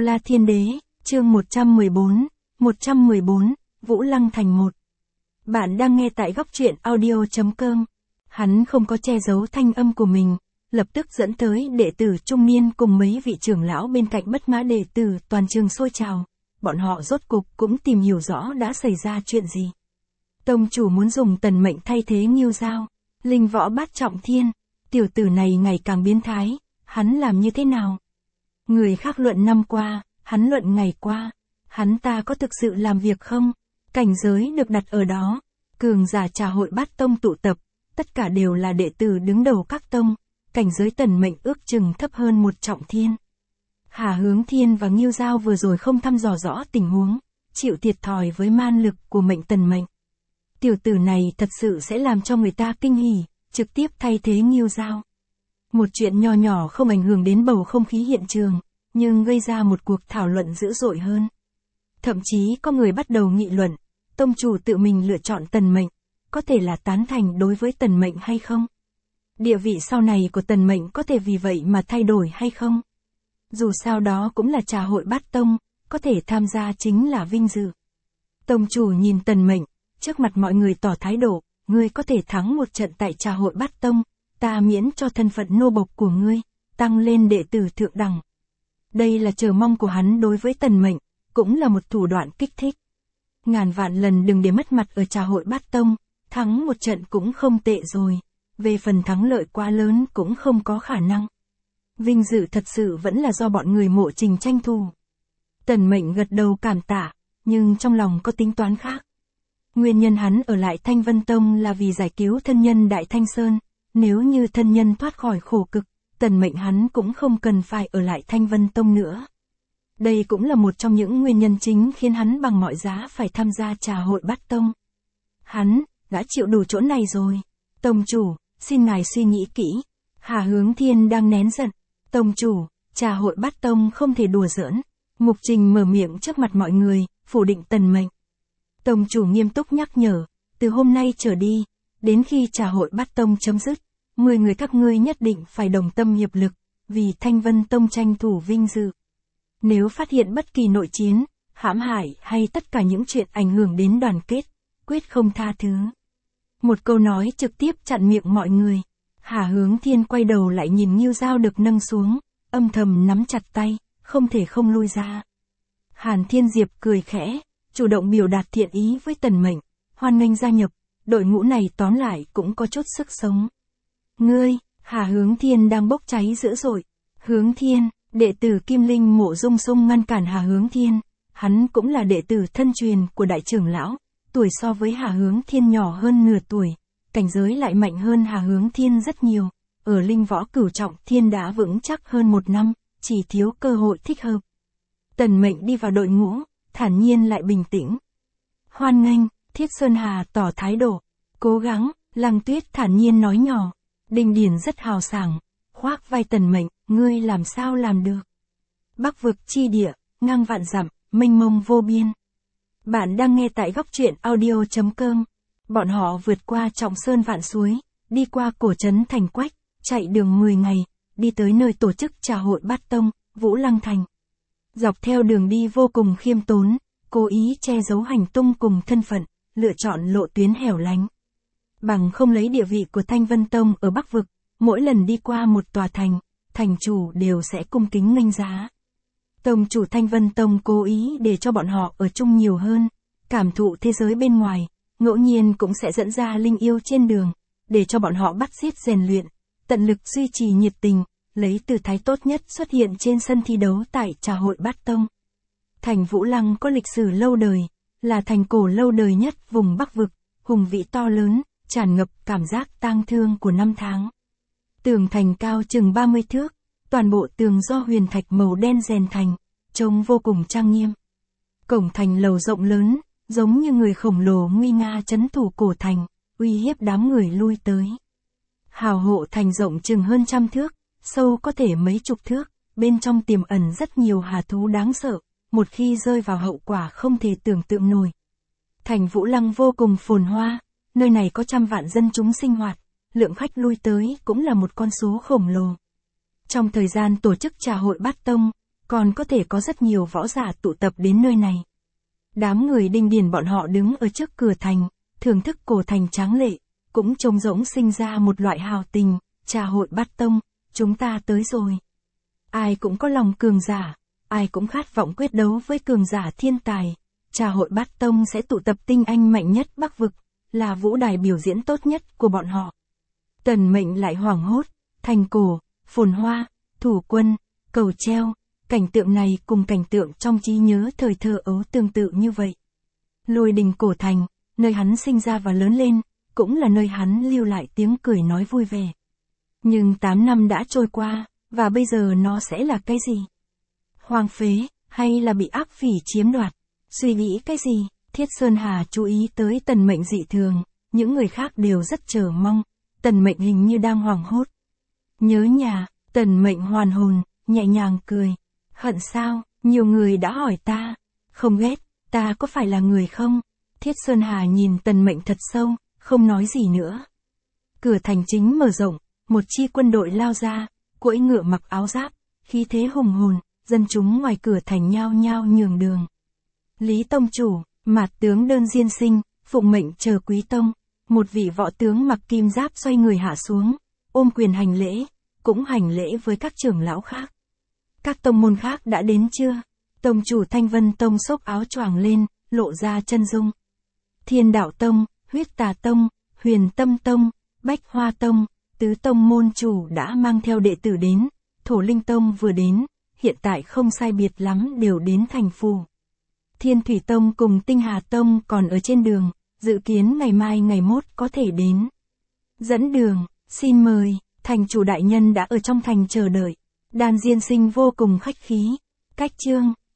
La Thiên Đế, chương 114, Vũ Lăng Thành 1. Bạn đang nghe tại góc truyện audio.com. Hắn không có che giấu thanh âm của mình, lập tức dẫn tới đệ tử trung niên cùng mấy vị trưởng lão bên cạnh bất mã đệ tử toàn trường sôi trào. Bọn họ rốt cục cũng tìm hiểu rõ đã xảy ra chuyện gì. Tông chủ muốn dùng tần mệnh thay thế Ngưu Giao, linh võ bát trọng thiên, tiểu tử này ngày càng biến thái, hắn làm như thế nào? Người khác luận năm qua, hắn luận ngày qua, hắn ta có thực sự làm việc không? Cảnh giới được đặt ở đó, cường giả Trà Hội Bát Tông tụ tập, tất cả đều là đệ tử đứng đầu các tông, cảnh giới tần mệnh ước chừng thấp hơn một trọng thiên. Hà Hướng Thiên và Ngưu Giao vừa rồi không thăm dò rõ tình huống, chịu thiệt thòi với man lực của mệnh tần mệnh. Tiểu tử này thật sự sẽ làm cho người ta kinh hỉ, trực tiếp thay thế Ngưu Giao. Một chuyện nho nhỏ không ảnh hưởng đến bầu không khí hiện trường, nhưng gây ra một cuộc thảo luận dữ dội hơn. Thậm chí có người bắt đầu nghị luận, tông chủ tự mình lựa chọn tần mệnh, có thể là tán thành đối với tần mệnh hay không? Địa vị sau này của tần mệnh có thể vì vậy mà thay đổi hay không? Dù sao đó cũng là Trà Hội Bát Tông, có thể tham gia chính là vinh dự. Tông chủ nhìn tần mệnh, trước mặt mọi người tỏ thái độ, ngươi có thể thắng một trận tại Trà Hội Bát Tông, ta miễn cho thân phận nô bộc của ngươi, tăng lên đệ tử thượng đẳng. Đây là chờ mong của hắn đối với tần mệnh, cũng là một thủ đoạn kích thích. Ngàn vạn lần đừng để mất mặt ở Trà Hội Bát Tông, thắng một trận cũng không tệ rồi, về phần thắng lợi quá lớn cũng không có khả năng. Vinh dự thật sự vẫn là do bọn người Mộ Trình tranh thủ. Tần mệnh gật đầu cảm tạ, nhưng trong lòng có tính toán khác. Nguyên nhân hắn ở lại Thanh Vân Tông là vì giải cứu thân nhân Đại Thanh Sơn, nếu như thân nhân thoát khỏi khổ cực, tần mệnh hắn cũng không cần phải ở lại Thanh Vân Tông nữa. Đây cũng là một trong những nguyên nhân chính khiến hắn bằng mọi giá phải tham gia Trà Hội Bát Tông. Hắn đã chịu đủ chỗ này rồi. Tông chủ, xin ngài suy nghĩ kỹ. Hà Hướng Thiên đang nén giận. Tông chủ, Trà Hội Bát Tông không thể đùa giỡn. Mục Trình mở miệng trước mặt mọi người, phủ định tần mệnh. Tông chủ nghiêm túc nhắc nhở, từ hôm nay trở đi, đến khi Trà Hội Bát Tông chấm dứt, 10 người các ngươi nhất định phải đồng tâm hiệp lực, vì Thanh Vân Tông tranh thủ vinh dự. Nếu phát hiện bất kỳ nội chiến, hãm hại hay tất cả những chuyện ảnh hưởng đến đoàn kết, quyết không tha thứ. Một câu nói trực tiếp chặn miệng mọi người. Hà Hướng Thiên quay đầu lại nhìn Ngưu Giao được nâng xuống, âm thầm nắm chặt tay, không thể không lui ra. Hàn Thiên Diệp cười khẽ, chủ động biểu đạt thiện ý với tần mệnh, hoan nghênh gia nhập, đội ngũ này tóm lại cũng có chút sức sống. Ngươi, Hà Hướng Thiên đang bốc cháy dữ dội. Hướng Thiên, đệ tử Kim Linh Mộ Dung Sung ngăn cản Hà Hướng Thiên, hắn cũng là đệ tử thân truyền của đại trưởng lão, tuổi so với Hà Hướng Thiên nhỏ hơn nửa tuổi, cảnh giới lại mạnh hơn Hà Hướng Thiên rất nhiều, ở linh võ cửu trọng thiên đã vững chắc hơn 1 năm, chỉ thiếu cơ hội thích hợp. Tần mệnh đi vào đội ngũ, thản nhiên lại bình tĩnh. Hoan nghênh, Thiết Sơn Hà tỏ thái độ, cố gắng, Lăng Tuyết thản nhiên nói nhỏ, Đinh Điển rất hào sảng, khoác vai tần mệnh, ngươi làm sao làm được. Bắc vực chi địa, ngang vạn dặm, mênh mông vô biên. Bạn đang nghe tại góc truyện audio.com. Bọn họ vượt qua trọng sơn vạn suối, đi qua cổ trấn Thành Quách, chạy đường 10 ngày, đi tới nơi tổ chức Trà Hội Bát Tông, Vũ Lăng Thành. Dọc theo đường đi vô cùng khiêm tốn, cố ý che giấu hành tung cùng thân phận, lựa chọn lộ tuyến hẻo lánh. Bằng không lấy địa vị của Thanh Vân Tông ở Bắc vực, mỗi lần đi qua một tòa thành, thành chủ đều sẽ cung kính nghênh giá. Tông chủ Thanh Vân Tông cố ý để cho bọn họ ở chung nhiều hơn, cảm thụ thế giới bên ngoài, ngẫu nhiên cũng sẽ dẫn ra linh yêu trên đường, để cho bọn họ bắt xiết rèn luyện, tận lực duy trì nhiệt tình, lấy tư thái tốt nhất xuất hiện trên sân thi đấu tại Trà Hội Bát Tông. Thành Vũ Lăng có lịch sử lâu đời, là thành cổ lâu đời nhất vùng Bắc vực, hùng vĩ to lớn, tràn ngập cảm giác tang thương của năm tháng. Tường thành cao chừng 30 thước, toàn bộ tường do huyền thạch màu đen rèn thành, trông vô cùng trang nghiêm. Cổng thành lầu rộng lớn, giống như người khổng lồ nguy nga trấn thủ cổ thành, uy hiếp đám người lui tới. Hào hộ thành rộng chừng hơn 100 thước, sâu có thể mấy chục thước, bên trong tiềm ẩn rất nhiều hà thú đáng sợ, một khi rơi vào hậu quả không thể tưởng tượng nổi. Thành Vũ Lăng vô cùng phồn hoa, nơi này có 100 vạn dân chúng sinh hoạt, lượng khách lui tới cũng là một con số khổng lồ. Trong thời gian tổ chức Trà Hội Bát Tông, còn có thể có rất nhiều võ giả tụ tập đến nơi này. Đám người Đinh Điền bọn họ đứng ở trước cửa thành, thưởng thức cổ thành tráng lệ, cũng trông rỗng sinh ra một loại hào tình, trà hội Bát Tông, chúng ta tới rồi. Ai cũng có lòng cường giả, ai cũng khát vọng quyết đấu với cường giả thiên tài. Trà hội Bát Tông sẽ tụ tập tinh anh mạnh nhất Bắc vực, là vũ đài biểu diễn tốt nhất của bọn họ. Tần Mệnh lại hoảng hốt, thành cổ, phồn hoa, thủ quân, cầu treo, cảnh tượng này cùng cảnh tượng trong trí nhớ thời thơ ấu tương tự như vậy. Lôi Đình cổ thành, nơi hắn sinh ra và lớn lên, cũng là nơi hắn lưu lại tiếng cười nói vui vẻ. Nhưng 8 năm đã trôi qua, và bây giờ nó sẽ là cái gì? Hoang phế, hay là bị ác phỉ chiếm đoạt? Suy nghĩ cái gì? Thiết Sơn Hà chú ý tới Tần Mệnh dị thường, những người khác đều rất chờ mong, Tần Mệnh hình như đang hoảng hốt. Nhớ nhà, Tần Mệnh hoàn hồn, nhẹ nhàng cười. Hận sao? Nhiều người đã hỏi ta. Không ghét, ta có phải là người không? Thiết Sơn Hà nhìn Tần Mệnh thật sâu, không nói gì nữa. Cửa thành chính mở rộng, một chi quân đội lao ra, cưỡi ngựa mặc áo giáp, khí thế hùng hồn, dân chúng ngoài cửa thành nhao nhao nhường đường. Lý tông chủ, Mạt tướng Đơn Diên Sinh, phụng mệnh chờ Quý tông. Một vị võ tướng mặc kim giáp xoay người hạ xuống, ôm quyền hành lễ, cũng hành lễ với các trưởng lão khác. Các tông môn khác đã đến chưa? Tông chủ Thanh Vân Tông xốc áo choàng lên, lộ ra chân dung. Thiên Đạo Tông, Huyết Tà Tông, Huyền Tâm Tông, Bách Hoa Tông, tứ tông môn chủ đã mang theo đệ tử đến. Thổ Linh Tông vừa đến, hiện tại không sai biệt lắm đều đến thành phủ. Thiên Thủy Tông cùng Tinh Hà Tông còn ở trên đường, dự kiến ngày mai ngày mốt có thể đến. Dẫn đường, xin mời, thành chủ đại nhân đã ở trong thành chờ đợi. Đan Diên Sinh vô cùng khách khí. Cách chương